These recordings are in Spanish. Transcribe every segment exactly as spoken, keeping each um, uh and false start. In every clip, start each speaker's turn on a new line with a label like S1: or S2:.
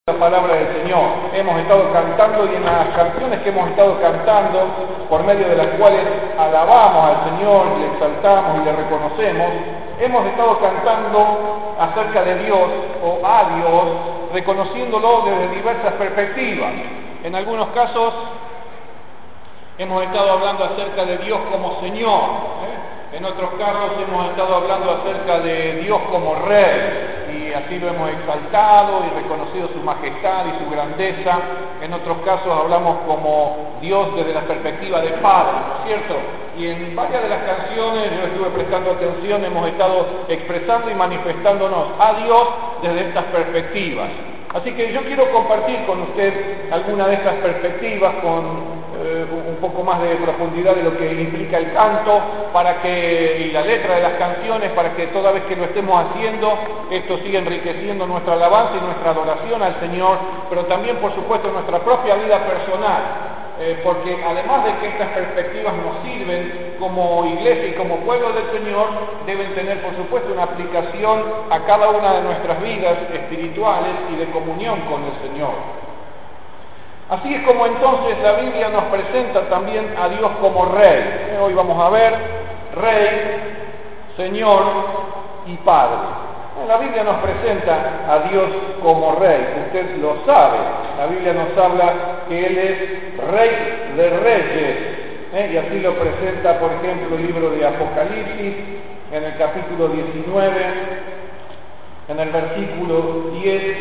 S1: La palabra del Señor. Hemos estado cantando y en las canciones que hemos estado cantando, por medio de las cuales alabamos al Señor, le exaltamos y le reconocemos, hemos estado cantando acerca de Dios o a Dios, reconociéndolo desde diversas perspectivas. En algunos casos hemos estado hablando acerca de Dios como Señor, ¿eh? En otros casos hemos estado hablando acerca de Dios como Rey, y así lo hemos exaltado y reconocido su majestad y su grandeza. En otros casos hablamos como Dios desde la perspectiva de Padre, ¿no es cierto? Y en varias de las canciones, yo estuve prestando atención, hemos estado expresando y manifestándonos a Dios desde estas perspectivas. Así que yo quiero compartir con usted alguna de estas perspectivas con eh, un poco más de profundidad de lo que implica el canto para que, y la letra de las canciones, para que toda vez que lo estemos haciendo, esto siga enriqueciendo nuestra alabanza y nuestra adoración al Señor, pero también, por supuesto, nuestra propia vida personal. Eh, porque además de que estas perspectivas nos sirven como iglesia y como pueblo del Señor, deben tener por supuesto una aplicación a cada una de nuestras vidas espirituales y de comunión con el Señor. Así es como entonces la Biblia nos presenta también a Dios como Rey. Eh, hoy vamos a ver Rey, Señor y Padre. La Biblia nos presenta a Dios como Rey, usted lo sabe. La Biblia nos habla que Él es Rey de Reyes, ¿eh? Y así lo presenta, por ejemplo, el libro de Apocalipsis, en el capítulo diecinueve, en el versículo diez.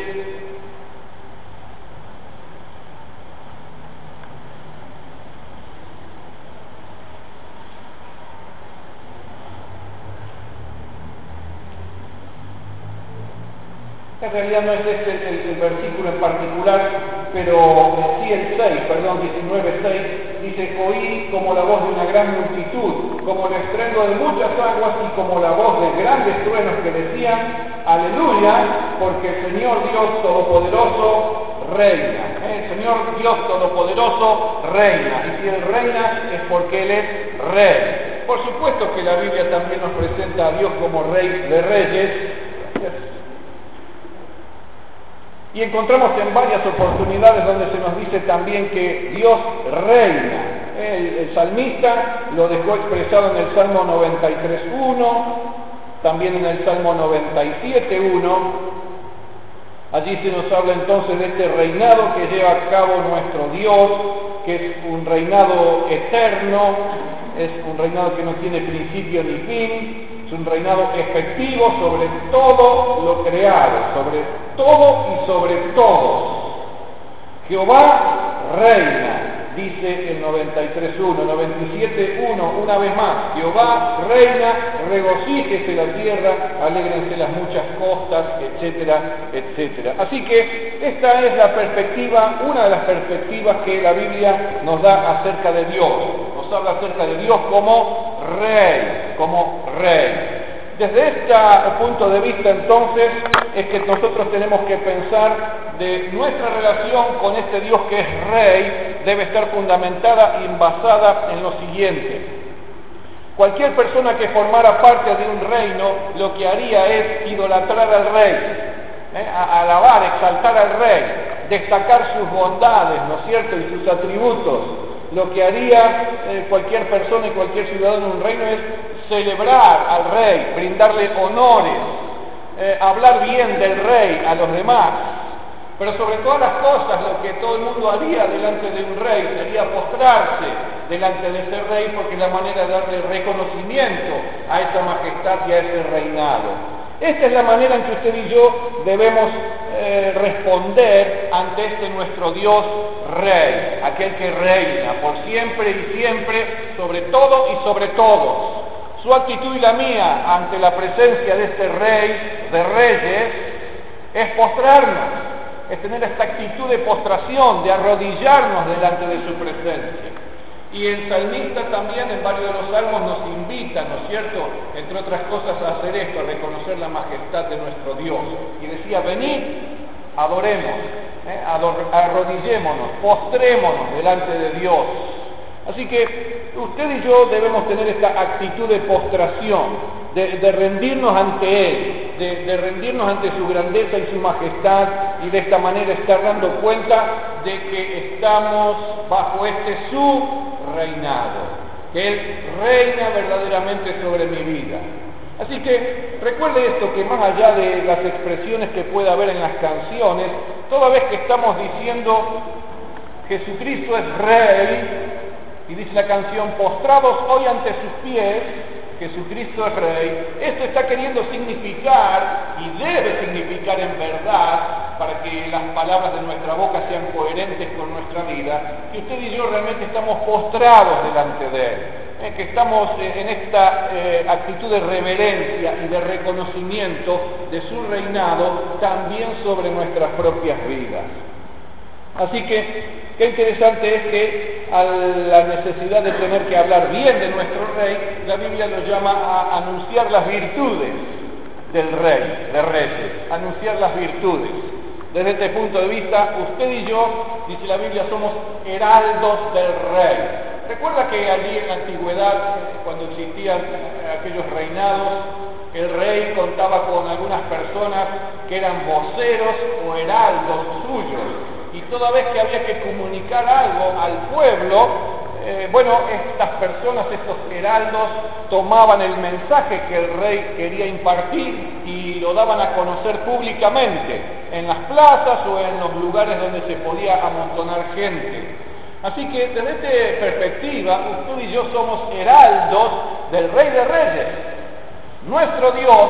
S1: En realidad no es este el, el, el versículo en particular, pero sí el seis, perdón, diecinueve seis, dice: oí como la voz de una gran multitud, como el estruendo de muchas aguas y como la voz de grandes truenos que decían: aleluya, porque el Señor Dios Todopoderoso reina. ¿Eh? El Señor Dios Todopoderoso reina, y si Él reina es porque Él es Rey. Por supuesto que la Biblia también nos presenta a Dios como Rey de Reyes, y encontramos en varias oportunidades donde se nos dice también que Dios reina. El, el salmista lo dejó expresado en el Salmo noventa y tres uno, también en el Salmo noventa y siete uno. Allí se nos habla entonces de este reinado que lleva a cabo nuestro Dios, que es un reinado eterno, es un reinado que no tiene principio ni fin. Es un reinado efectivo sobre todo lo creado, sobre todo y sobre todos. Jehová reina, dice el noventa y tres uno, noventa y siete uno, una vez más: Jehová reina, regocíjese la tierra, alégrense las muchas costas, etcétera, etcétera. Así que esta es la perspectiva, una de las perspectivas que la Biblia nos da acerca de Dios. Nos habla acerca de Dios como Rey, como Rey. Desde este punto de vista, entonces, es que nosotros tenemos que pensar de nuestra relación con este Dios que es Rey, debe estar fundamentada y basada en lo siguiente. Cualquier persona que formara parte de un reino, lo que haría es idolatrar al Rey, ¿eh? alabar, exaltar al Rey, destacar sus bondades, ¿no es cierto?, y sus atributos. Lo que haría eh, cualquier persona y cualquier ciudadano en un reino es celebrar al Rey, brindarle honores, eh, hablar bien del Rey a los demás. Pero sobre todas las cosas, lo que todo el mundo haría delante de un rey sería postrarse delante de ese rey, porque es la manera de darle reconocimiento a esa majestad y a ese reinado. Esta es la manera en que usted y yo debemos eh, responder ante este nuestro Dios Rey, aquel que reina por siempre y siempre, sobre todo y sobre todos. Su actitud y la mía ante la presencia de este Rey de Reyes es postrarnos, es tener esta actitud de postración, de arrodillarnos delante de su presencia. Y el salmista también en varios de los salmos nos invita, ¿no es cierto?, entre otras cosas, a hacer esto, a reconocer la majestad de nuestro Dios. Y decía: venid, adoremos, ¿eh? Ador- arrodillémonos, postrémonos delante de Dios. Así que usted y yo debemos tener esta actitud de postración, de, de rendirnos ante Él, de, de rendirnos ante su grandeza y su majestad, y de esta manera estar dando cuenta de que estamos bajo este su reinado, que Él reina verdaderamente sobre mi vida. Así que recuerde esto, que más allá de las expresiones que pueda haber en las canciones, toda vez que estamos diciendo Jesucristo es Rey, y dice la canción, postrados hoy ante sus pies, Jesucristo es Rey, esto está queriendo significar, y debe significar en verdad, para que las palabras de nuestra boca sean coherentes con nuestra vida, que usted y yo realmente estamos postrados delante de Él, eh, que estamos eh, en esta eh, actitud de reverencia y de reconocimiento de su reinado también sobre nuestras propias vidas. Así que, qué interesante es que a la necesidad de tener que hablar bien de nuestro Rey, la Biblia lo llama a anunciar las virtudes del Rey, de Reyes, anunciar las virtudes. Desde este punto de vista, usted y yo, dice la Biblia, somos heraldos del Rey. Recuerda que allí en la antigüedad, cuando existían aquellos reinados, el rey contaba con algunas personas que eran voceros o heraldos suyos. Y toda vez que había que comunicar algo al pueblo, eh, bueno, estas personas, estos heraldos, tomaban el mensaje que el rey quería impartir y lo daban a conocer públicamente, en las plazas o en los lugares donde se podía amontonar gente. Así que desde esta perspectiva, usted y yo somos heraldos del Rey de Reyes. Nuestro Dios,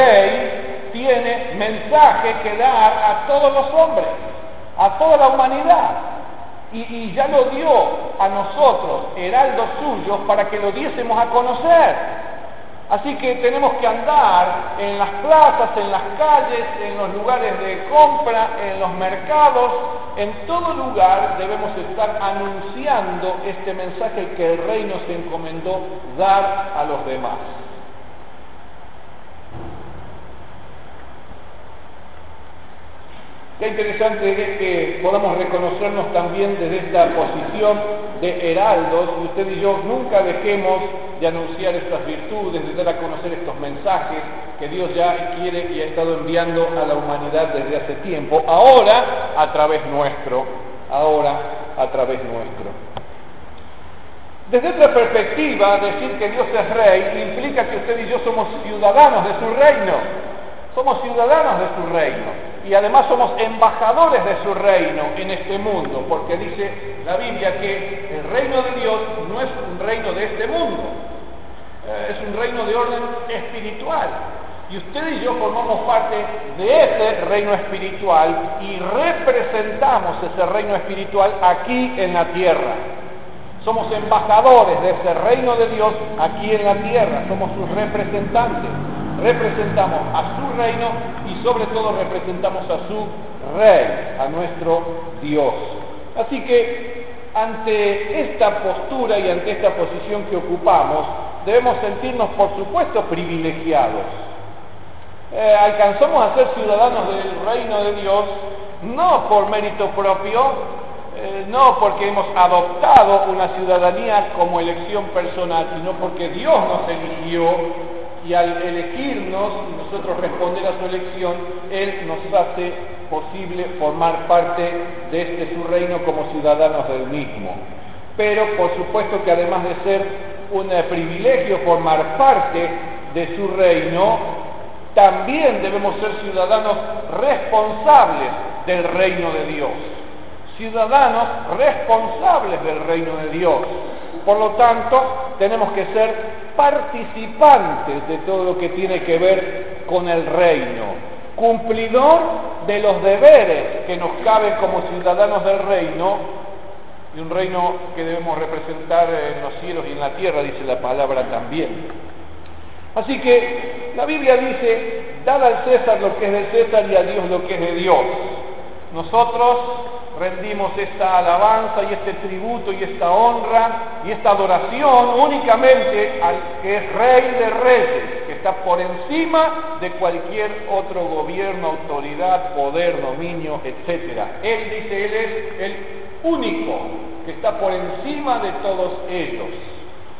S1: Rey, tiene mensaje que dar a todos los hombres, a toda la humanidad, y, y ya lo dio a nosotros, heraldos suyos, para que lo diésemos a conocer. Así que tenemos que andar en las plazas, en las calles, en los lugares de compra, en los mercados, en todo lugar debemos estar anunciando este mensaje que el Rey nos encomendó dar a los demás. Qué interesante es que podamos reconocernos también desde esta posición de heraldos, y usted y yo nunca dejemos de anunciar estas virtudes, de dar a conocer estos mensajes que Dios ya quiere y ha estado enviando a la humanidad desde hace tiempo, ahora a través nuestro, ahora a través nuestro. Desde otra perspectiva, decir que Dios es Rey implica que usted y yo somos ciudadanos de su reino, somos ciudadanos de su reino. Y además somos embajadores de su reino en este mundo, porque dice la Biblia que el reino de Dios no es un reino de este mundo, eh, es un reino de orden espiritual. Y usted y yo formamos parte de ese reino espiritual y representamos ese reino espiritual aquí en la tierra. Somos embajadores de ese reino de Dios aquí en la tierra, somos sus representantes. Representamos a su reino y sobre todo representamos a su Rey, a nuestro Dios. Así que ante esta postura y ante esta posición que ocupamos, debemos sentirnos, por supuesto, privilegiados. Eh, alcanzamos a ser ciudadanos del reino de Dios no por mérito propio, eh, no porque hemos adoptado una ciudadanía como elección personal, sino porque Dios nos eligió. Y al elegirnos y nosotros responder a su elección, Él nos hace posible formar parte de este su reino como ciudadanos del mismo. Pero por supuesto que además de ser un privilegio formar parte de su reino, también debemos ser ciudadanos responsables del reino de Dios. Ciudadanos responsables del reino de Dios. Por lo tanto, tenemos que ser participantes de todo lo que tiene que ver con el reino, cumplidor de los deberes que nos caben como ciudadanos del reino, y un reino que debemos representar en los cielos y en la tierra, dice la palabra también. Así que la Biblia dice, dad al César lo que es de César y a Dios lo que es de Dios. Nosotros rendimos esta alabanza y este tributo y esta honra y esta adoración únicamente al que es Rey de Reyes, que está por encima de cualquier otro gobierno, autoridad, poder, dominio, etcétera. Él dice, Él es el único que está por encima de todos ellos.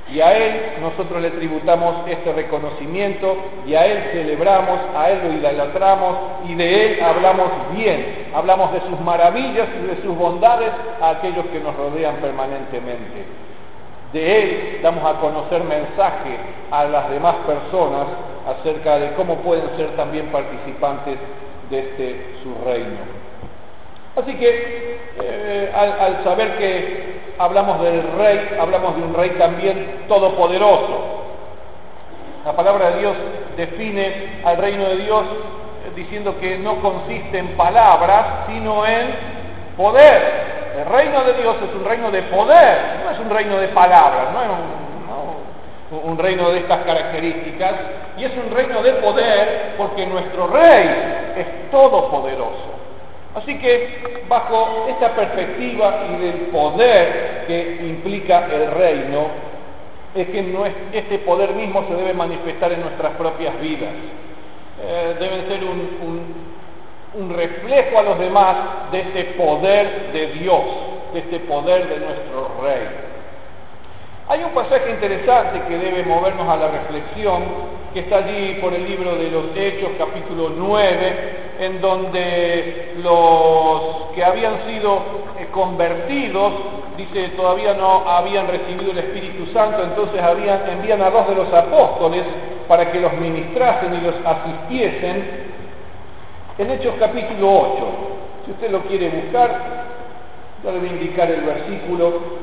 S1: Y a Él nosotros le tributamos este reconocimiento, y a Él celebramos, a Él lo idolatramos, y de Él hablamos bien, hablamos de sus maravillas y de sus bondades a aquellos que nos rodean permanentemente. De Él damos a conocer mensaje a las demás personas acerca de cómo pueden ser también participantes de este su reino. Así que eh, al, al saber que hablamos del Rey, hablamos de un Rey también todopoderoso. La palabra de Dios define al reino de Dios diciendo que no consiste en palabras, sino en poder. El reino de Dios es un reino de poder, no es un reino de palabras, no es un, no, un reino de estas características, y es un reino de poder porque nuestro Rey es todopoderoso. Así que bajo esta perspectiva y del poder que implica el reino, es que no es, este poder mismo se debe manifestar en nuestras propias vidas. Eh, deben ser un, un, un reflejo a los demás de este poder de Dios, de este poder de nuestro Rey. Hay un pasaje interesante que debe movernos a la reflexión, que está allí por el libro de los Hechos, capítulo nueve, en donde los que habían sido convertidos, dice, todavía no habían recibido el Espíritu Santo, entonces habían, envían a dos de los apóstoles para que los ministrasen y los asistiesen, en Hechos capítulo ocho. Si usted lo quiere buscar, yo le voy a indicar el versículo.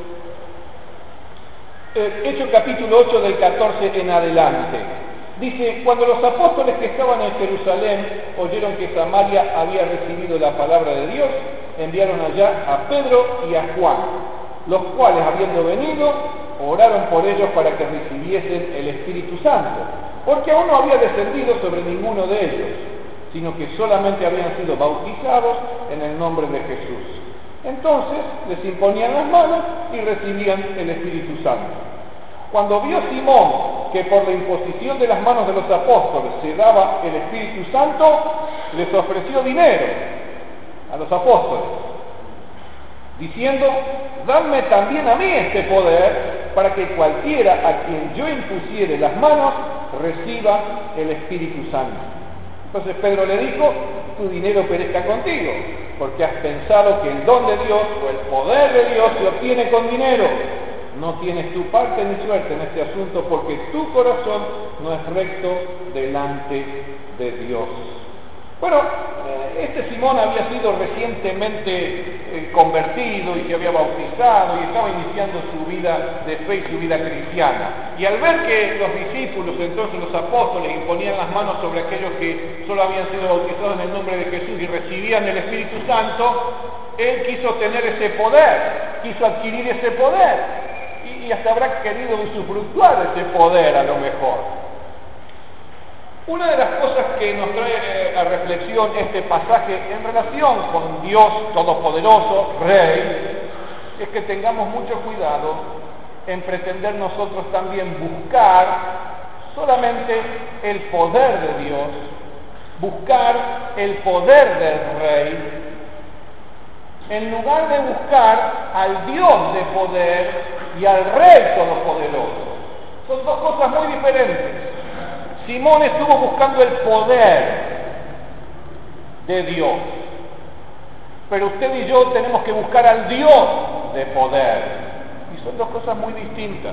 S1: Hechos capítulo ocho del catorce en adelante. Dice, cuando los apóstoles que estaban en Jerusalén oyeron que Samaria había recibido la palabra de Dios, enviaron allá a Pedro y a Juan, los cuales, habiendo venido, oraron por ellos para que recibiesen el Espíritu Santo, porque aún no había descendido sobre ninguno de ellos, sino que solamente habían sido bautizados en el nombre de Jesús. Entonces les imponían las manos y recibían el Espíritu Santo. Cuando vio Simón que por la imposición de las manos de los apóstoles se daba el Espíritu Santo, les ofreció dinero a los apóstoles, diciendo, dadme también a mí este poder, para que cualquiera a quien yo impusiere las manos reciba el Espíritu Santo. Entonces Pedro le dijo, tu dinero perezca contigo, porque has pensado que el don de Dios o el poder de Dios se obtiene con dinero. No tienes tu parte ni suerte en este asunto, porque tu corazón no es recto delante de Dios. Bueno, este Simón había sido recientemente convertido y se había bautizado y estaba iniciando su vida de fe y su vida cristiana. Y al ver que los discípulos, entonces los apóstoles, imponían las manos sobre aquellos que solo habían sido bautizados en el nombre de Jesús y recibían el Espíritu Santo, él quiso tener ese poder, quiso adquirir ese poder. Y hasta habrá querido usufructuar ese poder a lo mejor. Una de las cosas que nos trae a reflexión este pasaje en relación con Dios Todopoderoso, Rey, es que tengamos mucho cuidado en pretender nosotros también buscar solamente el poder de Dios, buscar el poder del Rey, en lugar de buscar al Dios de poder y al Rey Todopoderoso. Son dos cosas muy diferentes. Simón estuvo buscando el poder de Dios, pero usted y yo tenemos que buscar al Dios de poder, y son dos cosas muy distintas.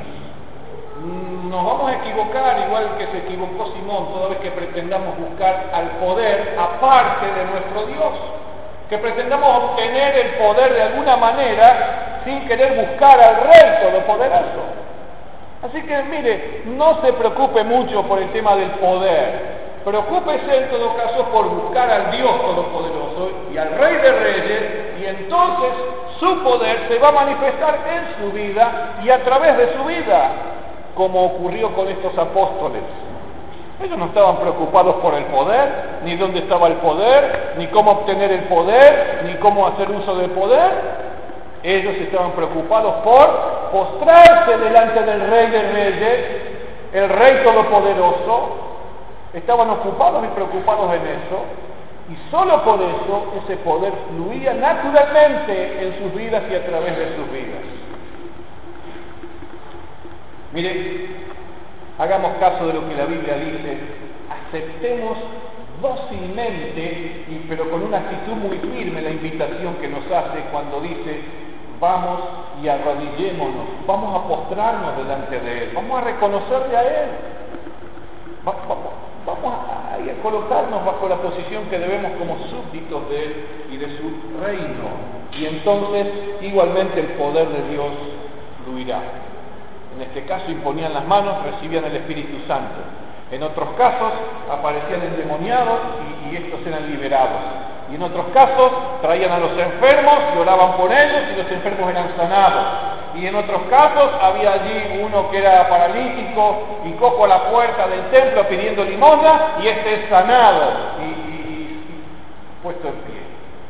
S1: Nos vamos a equivocar igual que se equivocó Simón toda vez que pretendamos buscar al poder aparte de nuestro Dios, que pretendamos obtener el poder de alguna manera sin querer buscar al Rey Todopoderoso. Así que mire, no se preocupe mucho por el tema del poder, preocúpese en todo caso por buscar al Dios Todopoderoso y al Rey de Reyes, y entonces su poder se va a manifestar en su vida y a través de su vida, como ocurrió con estos apóstoles. Ellos no estaban preocupados por el poder, ni dónde estaba el poder, ni cómo obtener el poder, ni cómo hacer uso del poder. Ellos estaban preocupados por postrarse delante del Rey de Reyes, el Rey Todopoderoso. Estaban ocupados y preocupados en eso, y solo por eso ese poder fluía naturalmente en sus vidas y a través de sus vidas. Mire, hagamos caso de lo que la Biblia dice, aceptemos dócilmente, y, pero con una actitud muy firme, la invitación que nos hace cuando dice, vamos y arrodillémonos, vamos a postrarnos delante de Él, vamos a reconocerle a Él, Va, vamos, vamos a, a colocarnos bajo la posición que debemos como súbditos de Él y de su reino, y entonces igualmente el poder de Dios fluirá. En este caso imponían las manos, recibían el Espíritu Santo. En otros casos aparecían endemoniados y, y estos eran liberados. Y en otros casos traían a los enfermos y oraban por ellos y los enfermos eran sanados. Y en otros casos había allí uno que era paralítico y cojo a la puerta del templo pidiendo limosna y este es sanado y, y, y puesto en pie.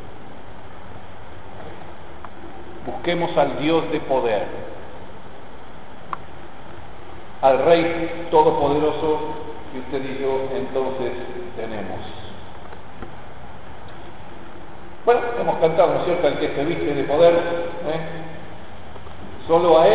S1: Busquemos al Dios de poder, al Rey Todopoderoso que usted y yo entonces tenemos. Bueno, hemos cantado, ¿no es cierto?, el que se viste de poder, ¿eh? Solo a Él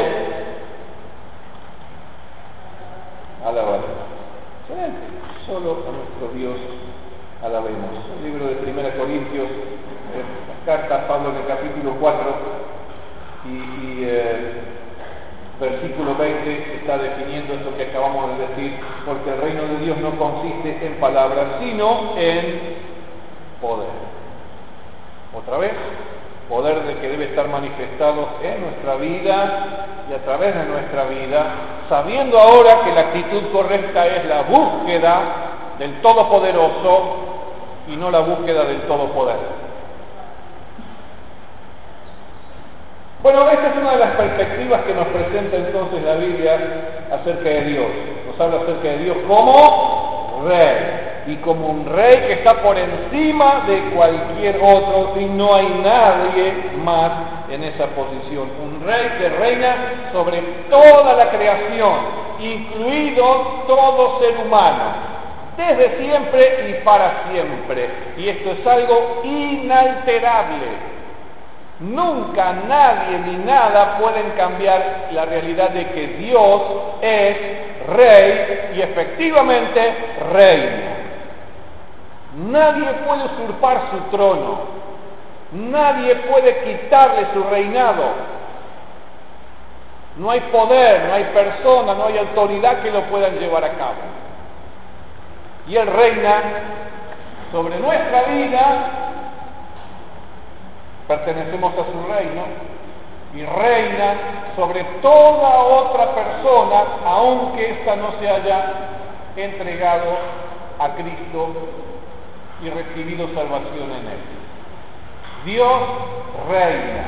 S1: alabaré. Excelente. Solo a nuestro Dios alabemos. El libro de Primera Corintios, eh, las cartas, Pablo en el capítulo cuatro y, y eh, versículo veinte está definiendo esto que acabamos de decir, porque el reino de Dios no consiste en palabras, sino en poder. Otra vez, poder de que debe estar manifestado en nuestra vida y a través de nuestra vida, sabiendo ahora que la actitud correcta es la búsqueda del Todopoderoso y no la búsqueda del Todopoder. Bueno, esta es una de las perspectivas que nos presenta entonces la Biblia acerca de Dios. Nos habla acerca de Dios como Rey. Y como un rey que está por encima de cualquier otro, y no hay nadie más en esa posición. Un rey que reina sobre toda la creación, incluido todo ser humano, desde siempre y para siempre. Y esto es algo inalterable. Nunca nadie ni nada pueden cambiar la realidad de que Dios es Rey y efectivamente reina. Nadie puede usurpar su trono, nadie puede quitarle su reinado. No hay poder, no hay persona, no hay autoridad que lo puedan llevar a cabo. Y Él reina sobre nuestra vida, pertenecemos a su reino, y reina sobre toda otra persona, aunque ésta no se haya entregado a Cristo y recibido salvación en Él. Dios reina.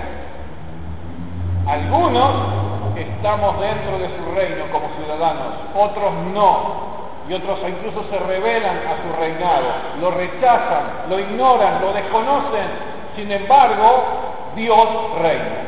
S1: Algunos estamos dentro de su reino como ciudadanos, otros no. Y otros incluso se rebelan a su reinado, lo rechazan, lo ignoran, lo desconocen. Sin embargo, Dios reina.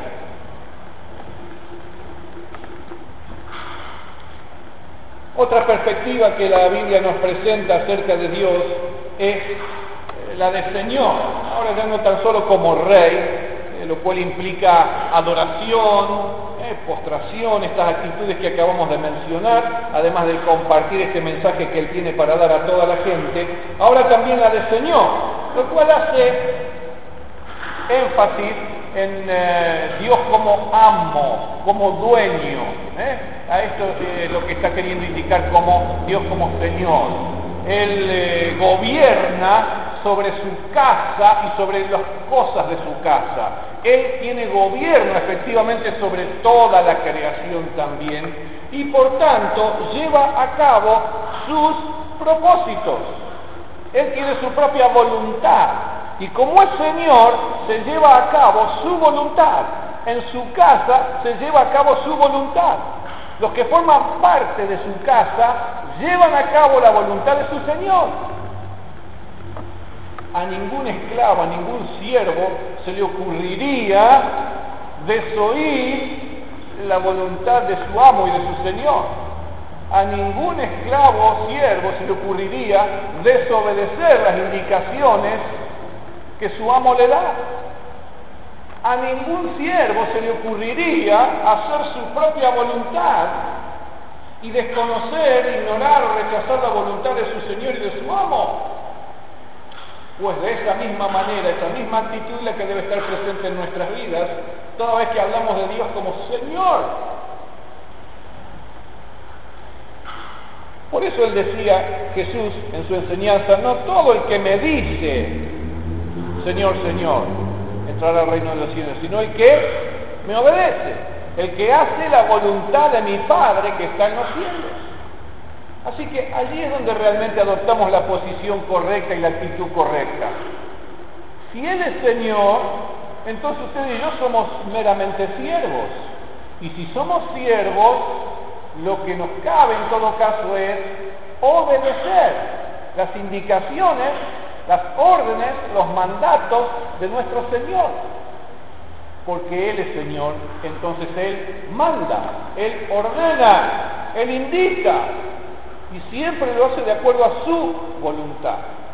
S1: Otra perspectiva que la Biblia nos presenta acerca de Dios es la de Señor. Ahora ya no tan solo como Rey, eh, lo cual implica adoración, eh, postración, estas actitudes que acabamos de mencionar, además de compartir este mensaje que Él tiene para dar a toda la gente. Ahora también la de Señor, lo cual hace énfasis en eh, Dios como amo, como dueño. ¿eh? A esto es eh, lo que está queriendo indicar como Dios como Señor. Él eh, gobierna sobre su casa y sobre las cosas de su casa. Él tiene gobierno efectivamente sobre toda la creación también y por tanto lleva a cabo sus propósitos. Él tiene su propia voluntad y como es Señor se lleva a cabo su voluntad. En su casa se lleva a cabo su voluntad. Los que forman parte de su casa llevan a cabo la voluntad de su Señor. A ningún esclavo, a ningún siervo se le ocurriría desoír la voluntad de su amo y de su Señor. A ningún esclavo o siervo se le ocurriría desobedecer las indicaciones que su amo le da. A ningún siervo se le ocurriría hacer su propia voluntad y desconocer, ignorar o rechazar la voluntad de su Señor y de su amo. Pues de esa misma manera, esa misma actitud es la que debe estar presente en nuestras vidas toda vez que hablamos de Dios como Señor. Por eso él decía, Jesús, en su enseñanza, no todo el que me dice, Señor, Señor, entrará al reino de los cielos, sino el que me obedece, el que hace la voluntad de mi Padre que está en los cielos. Así que allí es donde realmente adoptamos la posición correcta y la actitud correcta. Si Él es Señor, entonces usted y yo somos meramente siervos. Y si somos siervos, lo que nos cabe en todo caso es obedecer las indicaciones, las órdenes, los mandatos de nuestro Señor. Porque Él es Señor, entonces Él manda, Él ordena, Él indica, y siempre lo hace de acuerdo a su voluntad.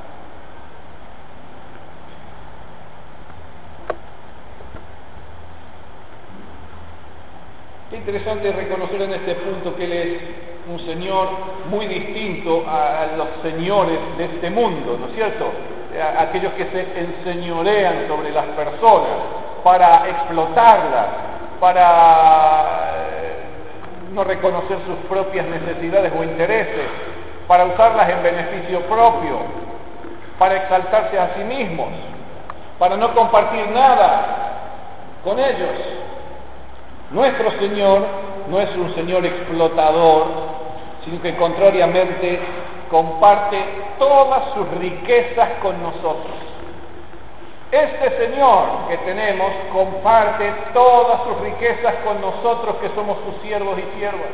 S1: Qué interesante reconocer en este punto que Él es un Señor muy distinto a, a los señores de este mundo, ¿no es cierto? A, aquellos que se enseñorean sobre las personas para explotarlas, para eh, no reconocer sus propias necesidades o intereses, para usarlas en beneficio propio, para exaltarse a sí mismos, para no compartir nada con ellos. Nuestro Señor no es un Señor explotador, sino que contrariamente comparte todas sus riquezas con nosotros. Este Señor que tenemos comparte todas sus riquezas con nosotros que somos sus siervos y siervas.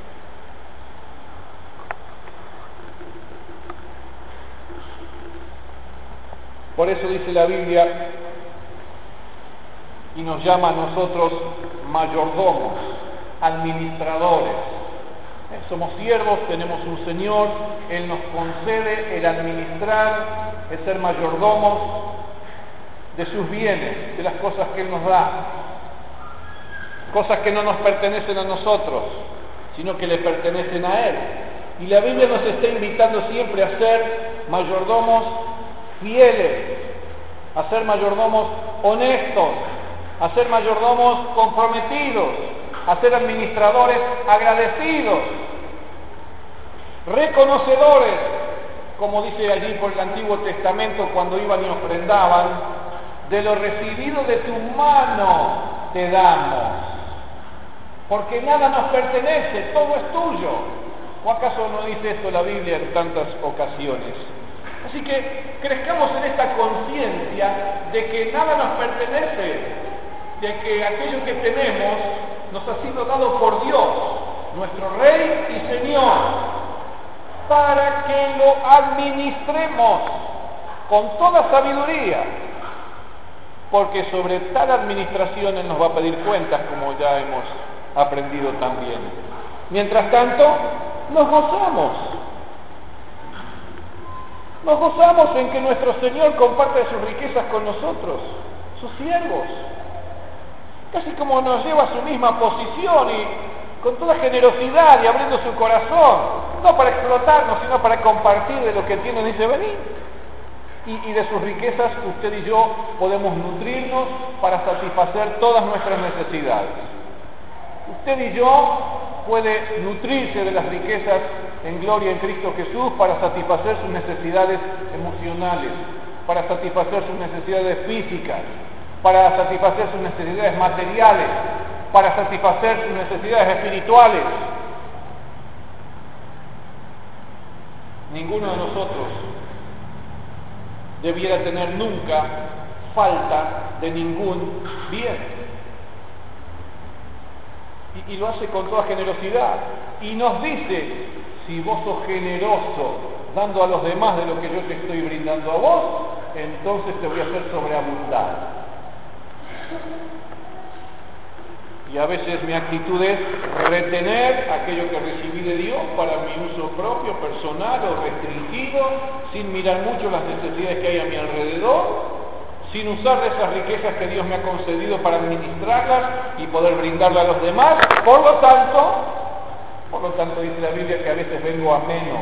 S1: Por eso dice la Biblia y nos llama a nosotros mayordomos, administradores. Eh, somos siervos, tenemos un Señor, Él nos concede el administrar, el ser mayordomos de sus bienes, de las cosas que Él nos da, cosas que no nos pertenecen a nosotros, sino que le pertenecen a Él. Y la Biblia nos está invitando siempre a ser mayordomos fieles, a ser mayordomos honestos, a ser mayordomos comprometidos, a ser administradores agradecidos, reconocedores, como dice allí por el Antiguo Testamento cuando iban y ofrendaban, de lo recibido de tu mano te damos, porque nada nos pertenece, todo es tuyo. ¿O acaso no dice esto la Biblia en tantas ocasiones? Así que crezcamos en esta conciencia de que nada nos pertenece, de que aquello que tenemos nos ha sido dado por Dios, nuestro Rey y Señor, para que lo administremos con toda sabiduría, porque sobre tal administración Él nos va a pedir cuentas, como ya hemos aprendido también. Mientras tanto, nos gozamos. Nos gozamos en que nuestro Señor comparte sus riquezas con nosotros, sus siervos. Casi como nos lleva a su misma posición y con toda generosidad y abriendo su corazón, no para explotarnos, sino para compartir de lo que tiene, dice, venid. Y, y de sus riquezas usted y yo podemos nutrirnos para satisfacer todas nuestras necesidades. Usted y yo puede nutrirse de las riquezas en gloria en Cristo Jesús para satisfacer sus necesidades emocionales, para satisfacer sus necesidades físicas, para satisfacer sus necesidades materiales, para satisfacer sus necesidades espirituales. Ninguno de nosotros debiera tener nunca falta de ningún bien. Y, y lo hace con toda generosidad. Y nos dice, si vos sos generoso dando a los demás de lo que yo te estoy brindando a vos, entonces te voy a hacer sobreabundar. Y a veces mi actitud es retener aquello que recibí de Dios para mi uso propio, personal o restringido, sin mirar mucho las necesidades que hay a mi alrededor, sin usar de esas riquezas que Dios me ha concedido para administrarlas y poder brindarlas a los demás. Por lo tanto, Por lo tanto dice la Biblia que a veces vengo a menos.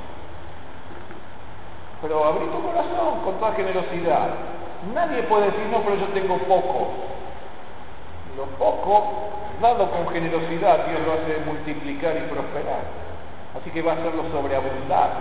S1: Pero abrí tu corazón con toda generosidad. Nadie puede decir, no, pero yo tengo poco. Lo poco, dado con generosidad, Dios lo hace multiplicar y prosperar. Así que va a hacerlo sobreabundar.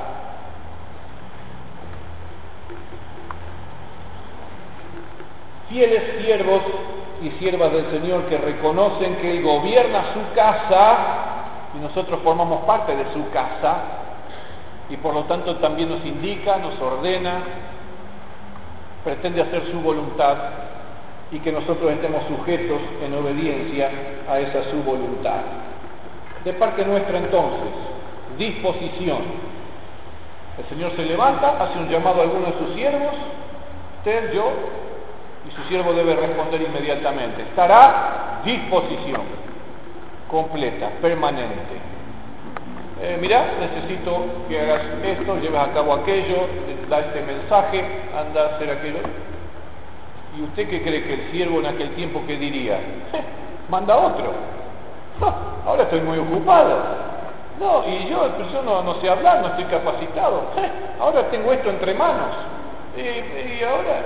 S1: Fieles siervos y siervas del Señor que reconocen que Él gobierna su casa y nosotros formamos parte de su casa y por lo tanto también nos indica, nos ordena, pretende hacer su voluntad y que nosotros estemos sujetos en obediencia a esa su voluntad. De parte nuestra entonces, disposición. El Señor se levanta, hace un llamado a alguno de sus siervos, usted, yo, y su siervo debe responder inmediatamente. Estará disposición completa, permanente. Eh, mirá, necesito que hagas esto, lleves a cabo aquello, da este mensaje, anda a hacer aquello. ¿Y usted qué cree que el siervo en aquel tiempo qué diría? Eh, manda otro. Ah, ahora estoy muy ocupado. No, y yo, yo no, no sé hablar, no estoy capacitado. Eh, ahora tengo esto entre manos. Y, y ahora...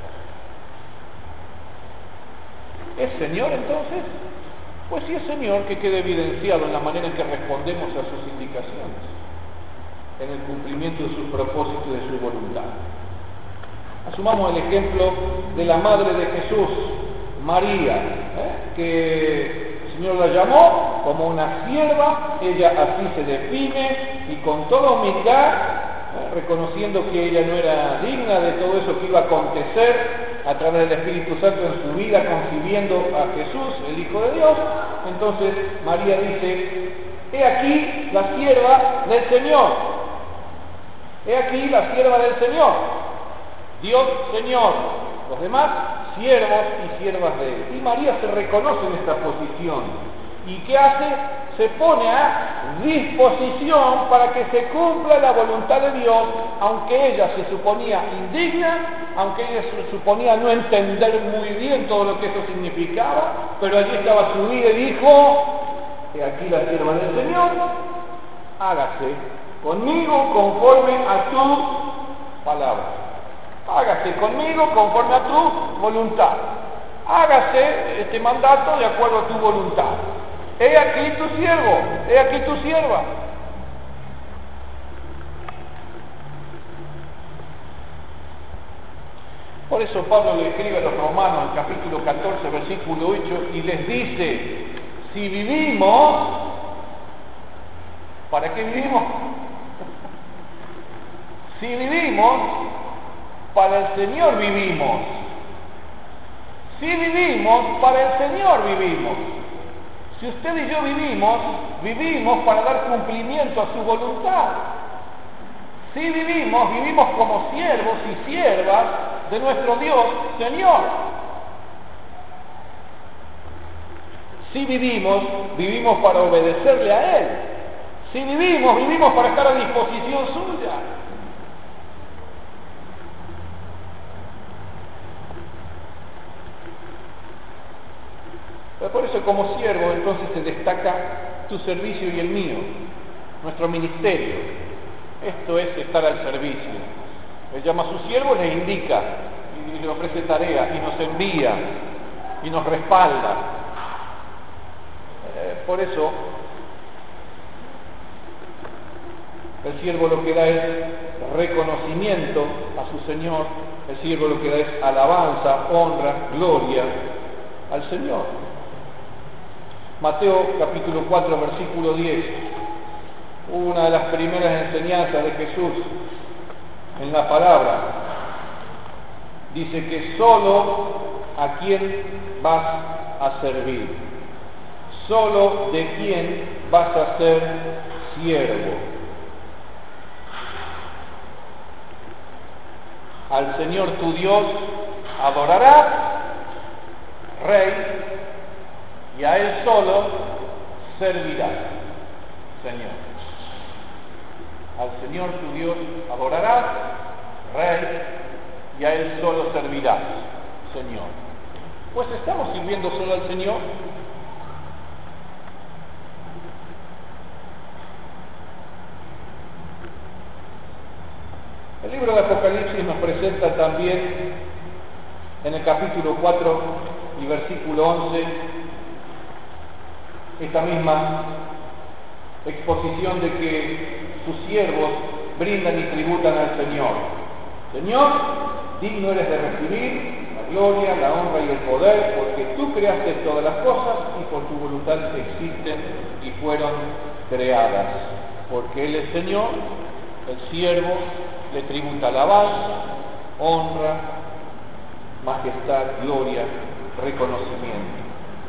S1: ¿Es Señor entonces? Pues sí es Señor, que quede evidenciado en la manera en que respondemos a sus indicaciones, en el cumplimiento de sus propósitos y de su voluntad. Asumamos el ejemplo de la madre de Jesús, María, ¿eh? que el Señor la llamó como una sierva, ella así se define y con toda humildad, ¿eh? reconociendo que ella no era digna de todo eso que iba a acontecer, a través del Espíritu Santo en su vida, concibiendo a Jesús, el Hijo de Dios. Entonces María dice, he aquí la sierva del Señor, he aquí la sierva del Señor, Dios Señor, los demás siervos y siervas de Él. Y María se reconoce en esta posición. ¿Y qué hace? Se pone a disposición para que se cumpla la voluntad de Dios, aunque ella se suponía indigna, aunque ella se suponía no entender muy bien todo lo que eso significaba, pero allí estaba su vida y dijo, he aquí la sierva del Señor, hágase conmigo conforme a tu palabra, hágase conmigo conforme a tu voluntad, hágase este mandato de acuerdo a tu voluntad. He aquí tu siervo, he aquí tu sierva. Por eso Pablo le escribe a los romanos en capítulo catorce, versículo ocho, y les dice, si vivimos, ¿para qué vivimos? Si vivimos, para el Señor vivimos. Si vivimos, para el Señor vivimos. Si usted y yo vivimos, vivimos para dar cumplimiento a su voluntad. Si vivimos, vivimos como siervos y siervas de nuestro Dios, Señor. Si vivimos, vivimos para obedecerle a Él. Si vivimos, vivimos para estar a disposición suya. Pero por eso como siervo entonces se destaca tu servicio y el mío, nuestro ministerio. Esto es estar al servicio. Él llama a sus siervos, les indica y le ofrece tarea y nos envía y nos respalda. Eh, por eso el siervo lo que da es reconocimiento a su Señor, el siervo lo que da es alabanza, honra, gloria al Señor. Mateo capítulo cuatro, versículo diez, una de las primeras enseñanzas de Jesús en la palabra, dice que solo a quién vas a servir, solo de quién vas a ser siervo. Al Señor tu Dios adorarás, Rey, y a Él solo servirás, Señor. Al Señor tu Dios adorarás, Rey, y a Él solo servirás, Señor. Pues estamos sirviendo solo al Señor. libro de Apocalipsis nos presenta también en el capítulo cuatro y versículo once esta misma exposición de que sus siervos brindan y tributan al Señor. Señor, digno eres de recibir la gloria, la honra y el poder, porque tú creaste todas las cosas y por tu voluntad existen y fueron creadas. Porque Él es Señor, el siervo le tributa alabanza, honra, majestad, gloria, reconocimiento.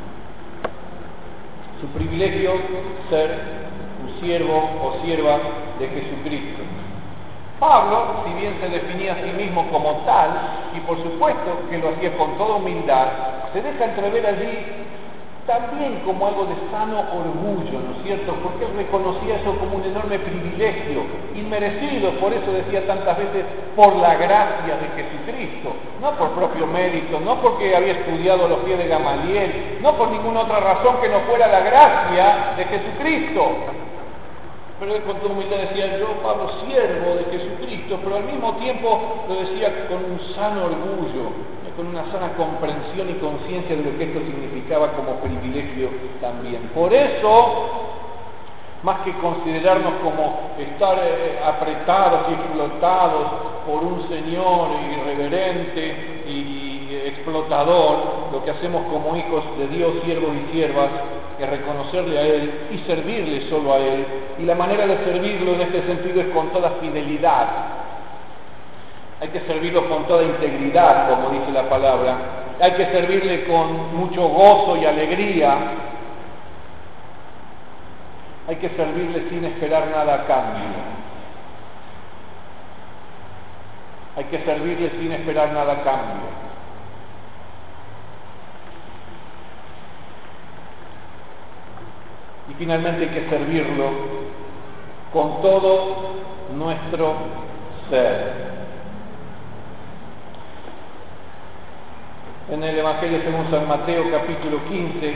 S1: Su privilegio ser un siervo o sierva de Jesucristo. Pablo, si bien se definía a sí mismo como tal, y por supuesto que lo hacía con toda humildad, se deja entrever allí también como algo de sano orgullo, ¿no es cierto? Porque él reconocía eso como un enorme privilegio, inmerecido, por eso decía tantas veces, por la gracia de Jesucristo, no por propio mérito, no porque había estudiado a los pies de Gamaliel, no por ninguna otra razón que no fuera la gracia de Jesucristo. Pero él con toda humildad decía, yo, Pablo, siervo de Jesucristo, pero al mismo tiempo lo decía con un sano orgullo, con una sana comprensión y conciencia de lo que esto significaba como privilegio también. Por eso, más que considerarnos como estar eh, apretados y explotados por un Señor irreverente y, y explotador, lo que hacemos como hijos de Dios, siervos y siervas, es reconocerle a Él y servirle solo a Él. Y la manera de servirlo en este sentido es con toda fidelidad. Hay que servirlo con toda integridad, como dice la palabra. Hay que servirle con mucho gozo y alegría. Hay que servirle sin esperar nada a cambio. Hay que servirle sin esperar nada a cambio. Y finalmente hay que servirlo con todo nuestro ser. En el Evangelio según San Mateo, capítulo quince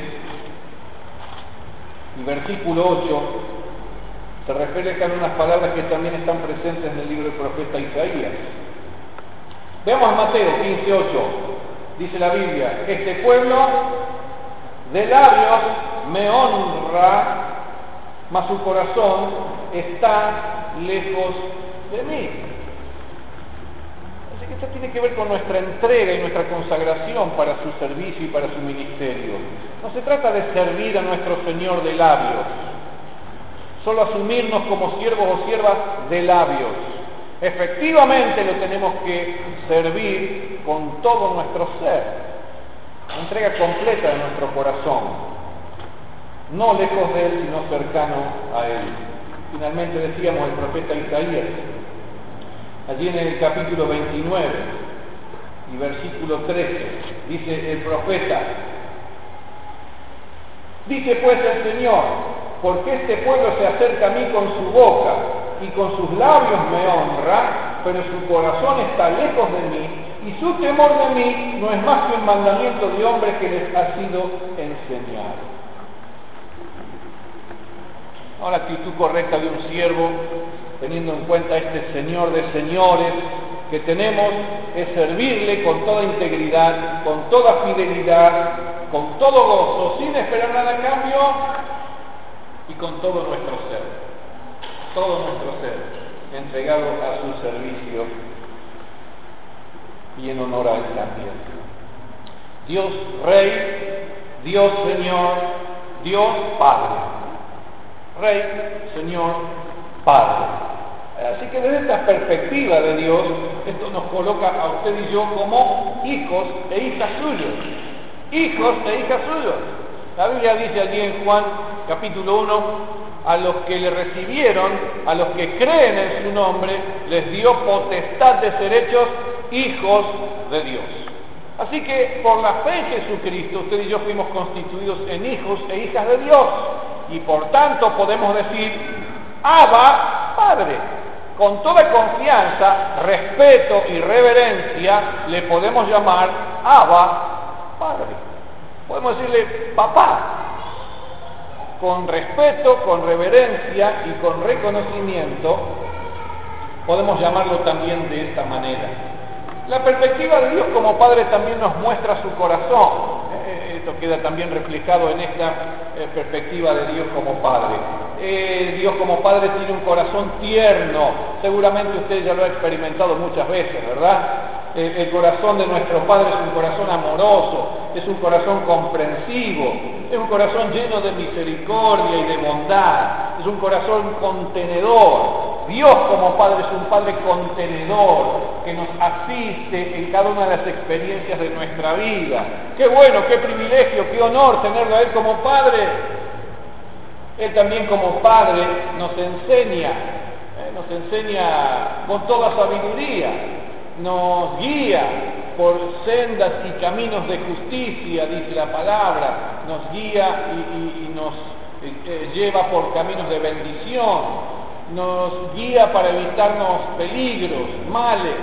S1: y versículo ocho, se refiere a unas palabras que también están presentes en el libro del profeta Isaías. Veamos Mateo quince, ocho. Dice la Biblia, este pueblo de labios me honra, mas su corazón está lejos de mí. Así que esto tiene que ver con nuestra entrega y nuestra consagración para su servicio y para su ministerio. No se trata de servir a nuestro Señor de labios, solo asumirnos como siervos o siervas de labios. Efectivamente lo tenemos que servir con todo nuestro ser, una entrega completa de nuestro corazón. No lejos de Él, sino cercano a Él. Finalmente decíamos el profeta Isaías, allí en el capítulo veintinueve y versículo trece, dice el profeta, dice pues el Señor, porque este pueblo se acerca a mí con su boca y con sus labios me honra, pero su corazón está lejos de mí y su temor de mí no es más que un mandamiento de hombres que les ha sido enseñado. Ahora, la actitud correcta de un siervo, teniendo en cuenta este Señor de señores que tenemos, es servirle con toda integridad, con toda fidelidad, con todo gozo, sin esperar nada a cambio y con todo nuestro ser, todo nuestro ser, entregado a su servicio y en honor a Él también. Dios Rey, Dios Señor, Dios Padre. Rey, Señor, Padre. Así que desde esta perspectiva de Dios, esto nos coloca a usted y yo como hijos e hijas suyos. Hijos e hijas suyos. La Biblia dice allí en Juan capítulo uno, a los que le recibieron, a los que creen en su nombre, les dio potestad de ser hechos hijos de Dios. Así que por la fe en Jesucristo, usted y yo fuimos constituidos en hijos e hijas de Dios. Y por tanto podemos decir, Abba, Padre. Con toda confianza, respeto y reverencia le podemos llamar Abba, Padre. Podemos decirle papá. Con respeto, con reverencia y con reconocimiento Podemos llamarlo también de esta manera. La perspectiva de Dios como Padre también nos muestra su corazón. Eh, esto queda también reflejado en esta eh, perspectiva de Dios como Padre. Eh, Dios como Padre tiene un corazón tierno. Seguramente usted ya lo ha experimentado muchas veces, ¿verdad? Eh, el corazón de nuestro Padre es un corazón amoroso, es un corazón comprensivo, es un corazón lleno de misericordia y de bondad, es un corazón contenedor. Dios como Padre es un Padre contenedor que nos asiste en cada una de las experiencias de nuestra vida. Qué bueno, qué privilegio, qué honor tenerlo a Él como Padre. Él también como Padre nos enseña, eh, nos enseña con toda sabiduría, nos guía por sendas y caminos de justicia, dice la palabra, nos guía y, y, y nos eh, lleva por caminos de bendición. Nos guía para evitarnos peligros, males.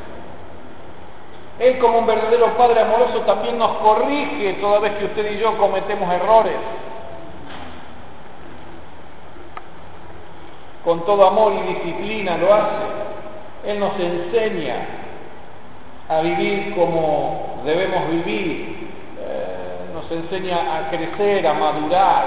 S1: Él como un verdadero Padre amoroso también nos corrige toda vez que usted y yo cometemos errores. Con todo amor y disciplina lo hace. Él nos enseña a vivir como debemos vivir. Eh, nos enseña a crecer, a madurar.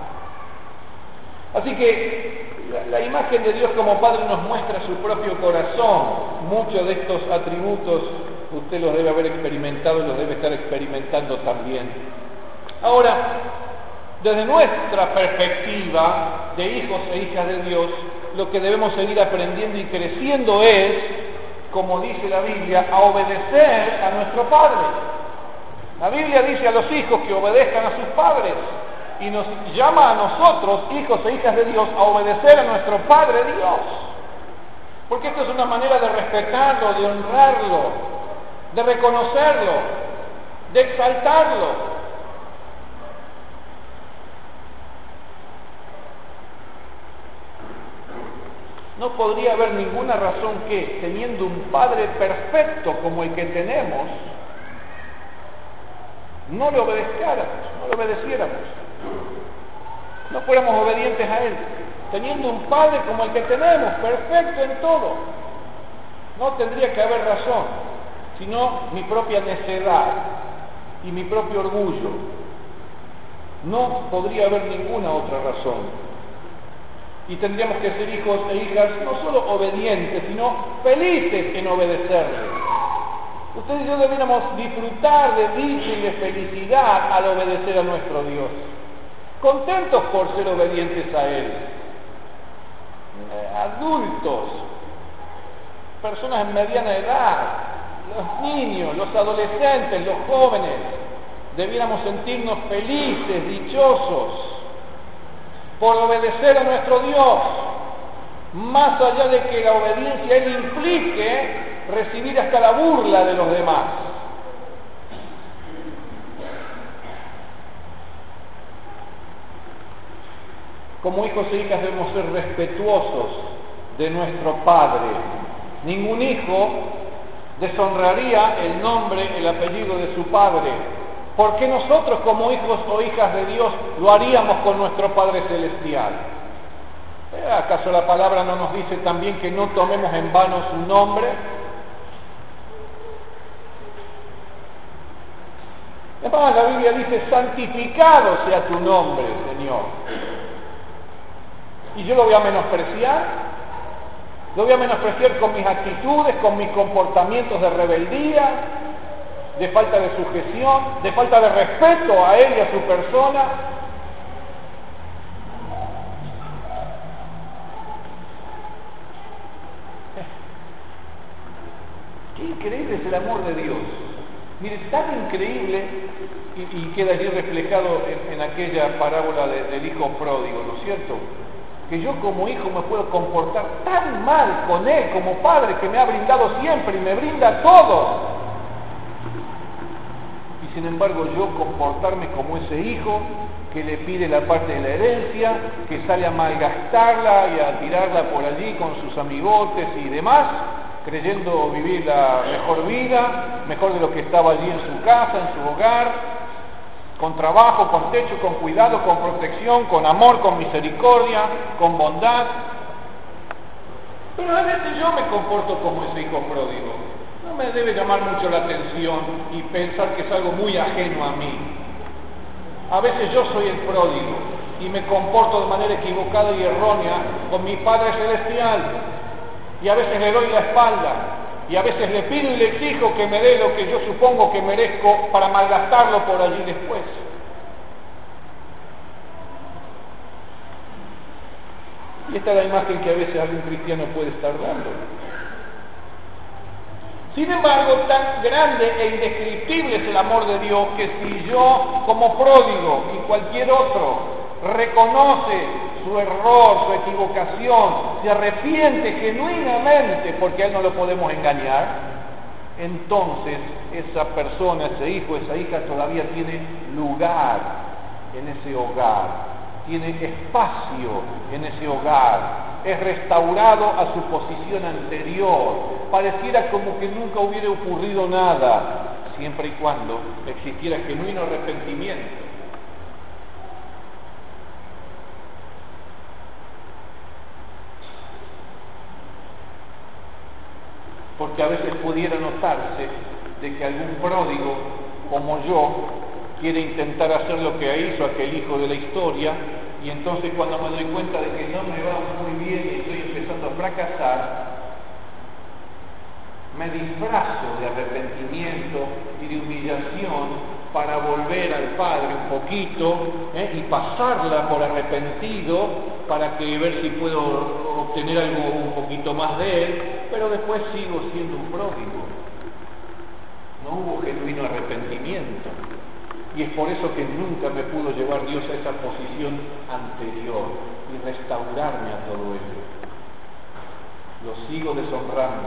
S1: Así que la, la imagen de Dios como Padre nos muestra su propio corazón. Muchos de estos atributos usted los debe haber experimentado y los debe estar experimentando también. Ahora, desde nuestra perspectiva de hijos e hijas de Dios, lo que debemos seguir aprendiendo y creciendo es, como dice la Biblia, a obedecer a nuestro Padre. La Biblia dice a los hijos que obedezcan a sus padres y nos llama a nosotros, hijos e hijas de Dios, a obedecer a nuestro Padre Dios. Porque esto es una manera de respetarlo, de honrarlo, de reconocerlo, de exaltarlo. No podría haber ninguna razón que, teniendo un Padre perfecto como el que tenemos, no le obedezcáramos, no le obedeciéramos, no fuéramos obedientes a Él. Teniendo un Padre como el que tenemos, perfecto en todo, no tendría que haber razón, sino mi propia necedad y mi propio orgullo. No podría haber ninguna otra razón. Y tendríamos que ser hijos e hijas no solo obedientes, sino felices en obedecerle. Ustedes y yo debiéramos disfrutar de dicha y de felicidad al obedecer a nuestro Dios. Contentos por ser obedientes a Él. Eh, adultos, personas en mediana edad, los niños, los adolescentes, los jóvenes, debiéramos sentirnos felices, dichosos, por obedecer a nuestro Dios, más allá de que la obediencia a Él implique recibir hasta la burla de los demás. Como hijos e hijas debemos ser respetuosos de nuestro Padre. Ningún hijo deshonraría el nombre, el apellido de su padre. ¿Por qué nosotros como hijos o hijas de Dios lo haríamos con nuestro Padre Celestial? ¿Acaso la palabra no nos dice también que no tomemos en vano su nombre? Además, la Biblia dice, santificado sea tu nombre, Señor. ¿Y yo lo voy a menospreciar? ¿Lo voy a menospreciar con mis actitudes, con mis comportamientos de rebeldía, de falta de sujeción, de falta de respeto a Él y a su persona? Qué increíble es el amor de Dios. Mire, tan increíble, y, y queda allí reflejado en, en aquella parábola de, del hijo pródigo, ¿no es cierto? Que yo como hijo me puedo comportar tan mal con Él como Padre, que me ha brindado siempre y me brinda todo. Y sin embargo yo comportarme como ese hijo que le pide la parte de la herencia, que sale a malgastarla y a tirarla por allí con sus amigotes y demás, creyendo vivir la mejor vida, mejor de lo que estaba allí en su casa, en su hogar, con trabajo, con techo, con cuidado, con protección, con amor, con misericordia, con bondad. Pero a veces yo me comporto como ese hijo pródigo. No me debe llamar mucho la atención y pensar que es algo muy ajeno a mí. A veces yo soy el pródigo y me comporto de manera equivocada y errónea con mi Padre Celestial. Y a veces le doy la espalda. Y a veces le pido y le exijo que me dé lo que yo supongo que merezco para malgastarlo por allí después. Y esta es la imagen que a veces algún cristiano puede estar dando. Sin embargo, tan grande e indescriptible es el amor de Dios que si yo, como pródigo y cualquier otro, reconoce su error, su equivocación, se arrepiente genuinamente, porque a él no lo podemos engañar, entonces esa persona, ese hijo, esa hija todavía tiene lugar en ese hogar, tiene espacio en ese hogar, es restaurado a su posición anterior, pareciera como que nunca hubiera ocurrido nada, siempre y cuando existiera genuino arrepentimiento. Porque a veces pudiera notarse de que algún pródigo, como yo, quiere intentar hacer lo que hizo aquel hijo de la historia, y entonces cuando me doy cuenta de que no me va muy bien y estoy empezando a fracasar, me disfrazo de arrepentimiento y de humillación para volver al Padre un poquito ¿eh? y pasarla por arrepentido para que ver si puedo obtener algo un poquito más de Él, pero después sigo siendo un pródigo. No hubo genuino arrepentimiento. Y es por eso que nunca me pudo llevar Dios a esa posición anterior y restaurarme a todo ello. Lo sigo deshonrando.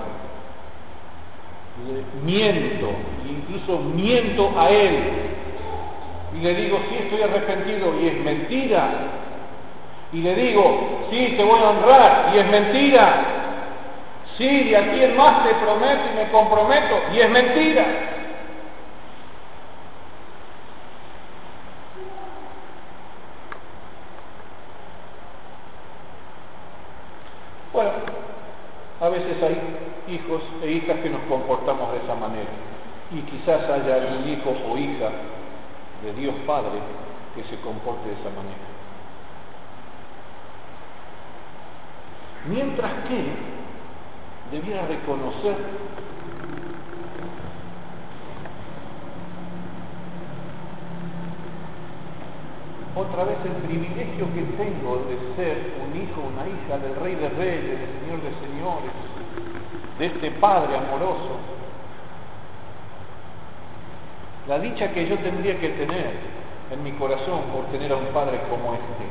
S1: Le miento, incluso miento a Él. Y le digo, sí, estoy arrepentido, y es mentira. Y le digo, sí, te voy a honrar, y es mentira. Sí, de aquí en más te prometo y me comprometo, y es mentira. Bueno, a veces hay hijos e hijas que nos comportamos de esa manera. Y quizás haya algún hijo o hija de Dios Padre que se comporte de esa manera. Mientras que debiera reconocer otra vez el privilegio que tengo de ser un hijo, una hija del Rey de Reyes, del Señor de Señores, de este Padre amoroso. La dicha que yo tendría que tener en mi corazón por tener a un Padre como este,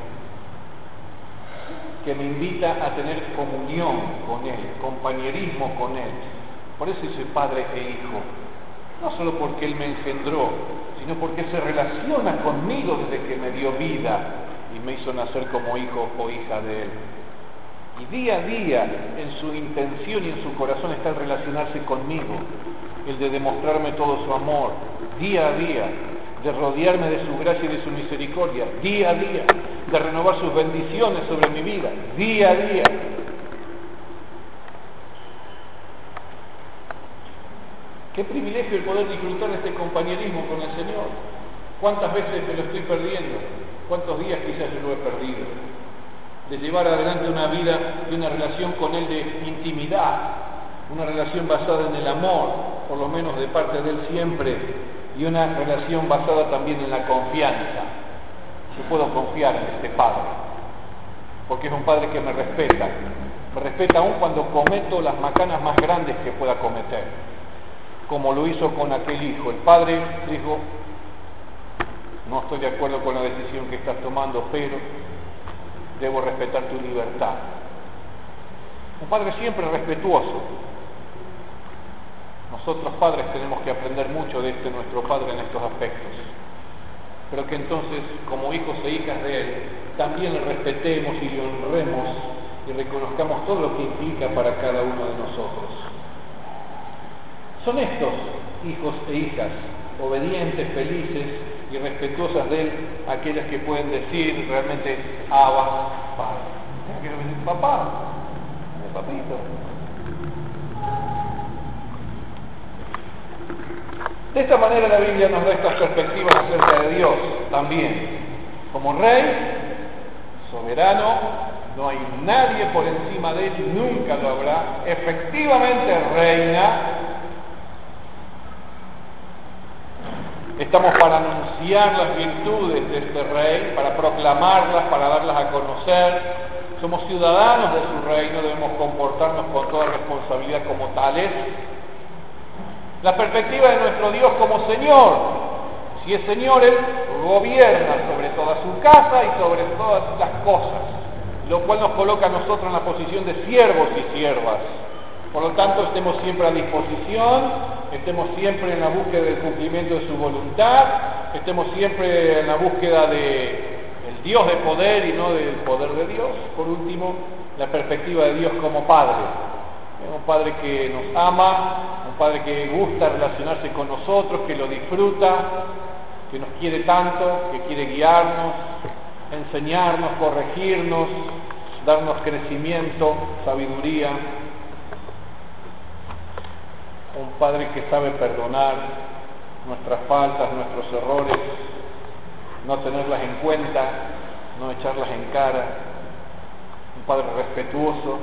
S1: que me invita a tener comunión con Él, compañerismo con Él. Por eso soy Padre e Hijo. No solo porque Él me engendró, sino porque se relaciona conmigo desde que me dio vida y me hizo nacer como hijo o hija de Él. Y día a día, en su intención y en su corazón está el relacionarse conmigo, el de demostrarme todo su amor, día a día, de rodearme de su gracia y de su misericordia, día a día, de renovar sus bendiciones sobre mi vida, día a día. Qué privilegio el poder disfrutar de este compañerismo con el Señor. ¿Cuántas veces me lo estoy perdiendo? ¿Cuántos días quizás yo lo he perdido? De llevar adelante una vida y una relación con Él de intimidad, una relación basada en el amor, por lo menos de parte de Él siempre, y una relación basada también en la confianza. Yo puedo confiar en este Padre, porque es un Padre que me respeta, me respeta aún cuando cometo las macanas más grandes que pueda cometer, como lo hizo con aquel hijo. El Padre dijo, no estoy de acuerdo con la decisión que estás tomando, pero debo respetar tu libertad. Un Padre siempre respetuoso. Nosotros padres tenemos que aprender mucho de este nuestro Padre en estos aspectos, pero que entonces, como hijos e hijas de Él, también le respetemos y le honremos y reconozcamos todo lo que implica para cada uno de nosotros. Son estos hijos e hijas, obedientes, felices y respetuosas de Él, aquellas que pueden decir realmente, Abba, Padre. Que decir, papá, papito. De esta manera la Biblia nos da estas perspectivas acerca de Dios también. Como Rey, soberano, no hay nadie por encima de él, nunca lo habrá. Efectivamente reina. Estamos para anunciar las virtudes de este Rey, para proclamarlas, para darlas a conocer. Somos ciudadanos de su reino, debemos comportarnos con toda responsabilidad como tales. La perspectiva de nuestro Dios como Señor. Si es Señor, Él gobierna sobre toda su casa y sobre todas las cosas, lo cual nos coloca a nosotros en la posición de siervos y siervas. Por lo tanto, estemos siempre a disposición, estemos siempre en la búsqueda del cumplimiento de su voluntad, estemos siempre en la búsqueda de el Dios de poder y no del poder de Dios. Por último, la perspectiva de Dios como Padre. Un Padre que nos ama, un Padre que gusta relacionarse con nosotros, que lo disfruta, que nos quiere tanto, que quiere guiarnos, enseñarnos, corregirnos, darnos crecimiento, sabiduría. Un Padre que sabe perdonar nuestras faltas, nuestros errores, no tenerlas en cuenta, no echarlas en cara. Un Padre respetuoso.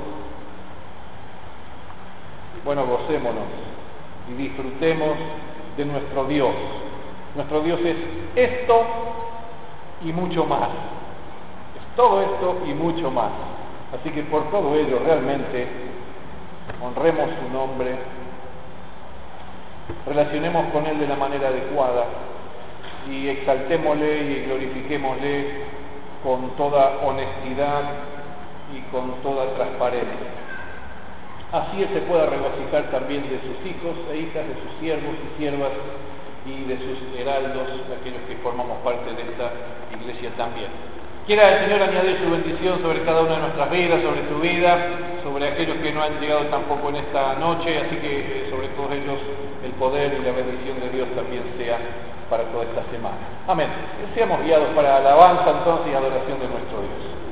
S1: Bueno, gocémonos y disfrutemos de nuestro Dios. Nuestro Dios es esto y mucho más. Es todo esto y mucho más. Así que por todo ello realmente honremos su nombre, relacionemos con Él de la manera adecuada y exaltémosle y glorifiquémosle con toda honestidad y con toda transparencia. Así Él se pueda regocijar también de sus hijos e hijas, de sus siervos y siervas y de sus heraldos, aquellos que formamos parte de esta iglesia también. Quiera el Señor añadir su bendición sobre cada una de nuestras vidas, sobre tu vida, sobre aquellos que no han llegado tampoco en esta noche, así que sobre todos ellos el poder y la bendición de Dios también sea para toda esta semana. Amén. Seamos guiados para alabanza entonces y adoración de nuestro Dios.